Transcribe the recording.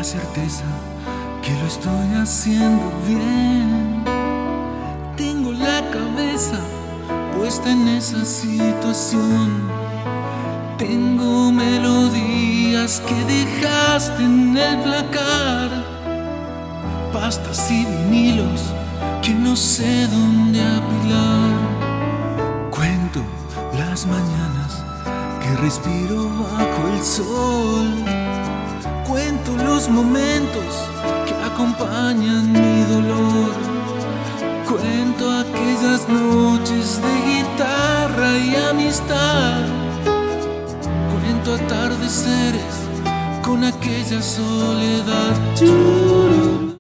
certeza que lo estoy haciendo bien. Tengo la cabeza puesta en esa situación. Tengo melodías que dejaste en el placar, pastas y vinilos que no sé dónde apilar. Cuento las mañanas que respiro bajo el sol. Cuento los momentos que acompañan mi dolor. Cuento aquellas noches de guitarra y amistad. Cuento atardeceres con aquella soledad.